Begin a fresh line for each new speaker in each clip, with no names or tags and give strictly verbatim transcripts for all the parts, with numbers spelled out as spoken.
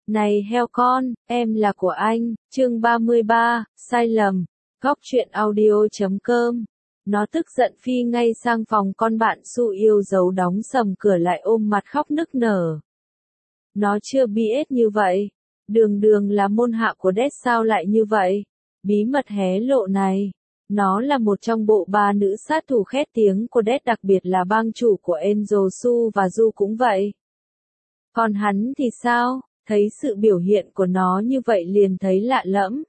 Này heo con, em là của anh, chương ba mươi ba, sai lầm, góc truyện audio chấm com. Nó tức giận phi ngay sang phòng con bạn Su yêu dấu đóng sầm cửa lại ôm mặt khóc nức nở. Nó chưa biết như vậy. Đường đường là môn hạ của Death sao lại như vậy? Bí mật hé lộ này. Nó là một trong bộ ba nữ sát thủ khét tiếng của Death, đặc biệt là bang chủ của Angel Su và Du cũng vậy. Còn hắn thì sao? Thấy sự biểu hiện của nó như vậy liền thấy lạ lẫm.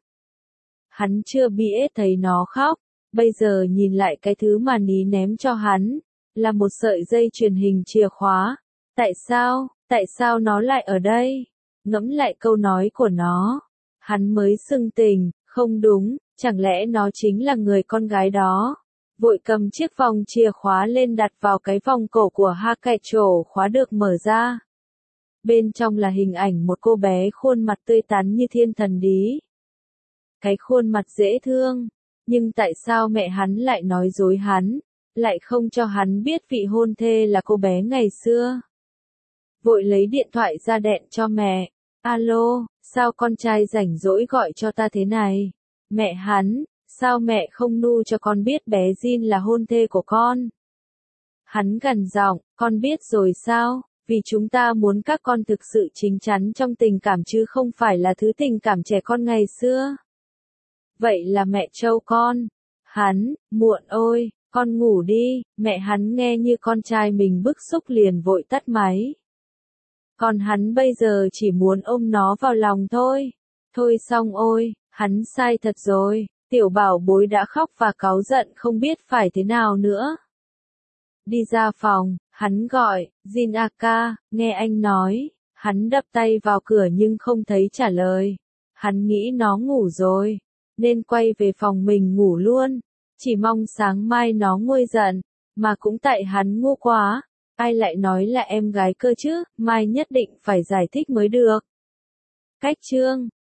Hắn chưa biết thấy nó khóc, bây giờ nhìn lại cái thứ mà Ní ném cho hắn, là một sợi dây chuyền hình chìa khóa. Tại sao, tại sao nó lại ở đây? Ngẫm lại câu nói của nó, hắn mới sừng tình, không đúng, chẳng lẽ nó chính là người con gái đó? Vội cầm chiếc vòng chìa khóa lên đặt vào cái vòng cổ của Hakacho, khóa được mở ra. Bên trong là hình ảnh một cô bé khuôn mặt tươi tắn như thiên thần đí. Cái khuôn mặt dễ thương, nhưng tại sao mẹ hắn lại nói dối hắn, lại không cho hắn biết vị hôn thê là cô bé ngày xưa? Vội lấy điện thoại ra đẹn cho mẹ. Alo, sao con trai rảnh rỗi gọi cho ta thế này? Mẹ hắn, sao mẹ không nu cho con biết bé Jin là hôn thê của con? Hắn gằn giọng, con biết rồi sao? Vì chúng ta muốn các con thực sự chín chắn trong tình cảm chứ không phải là thứ tình cảm trẻ con ngày xưa. Vậy là mẹ trâu con. Hắn, muộn ôi, con ngủ đi. Mẹ hắn nghe như con trai mình bức xúc liền vội tắt máy. Còn hắn bây giờ chỉ muốn ôm nó vào lòng thôi. Thôi xong ôi, hắn sai thật rồi. Tiểu bảo bối đã khóc và cáu giận không biết phải thế nào nữa. Đi ra phòng, hắn gọi, Jin Aka, nghe anh nói. Hắn đập tay vào cửa nhưng không thấy trả lời. Hắn nghĩ nó ngủ rồi, nên quay về phòng mình ngủ luôn. Chỉ mong sáng mai nó nguôi giận, mà cũng tại hắn ngu quá. Ai lại nói là em gái cơ chứ, mai nhất định phải giải thích mới được. Cách chương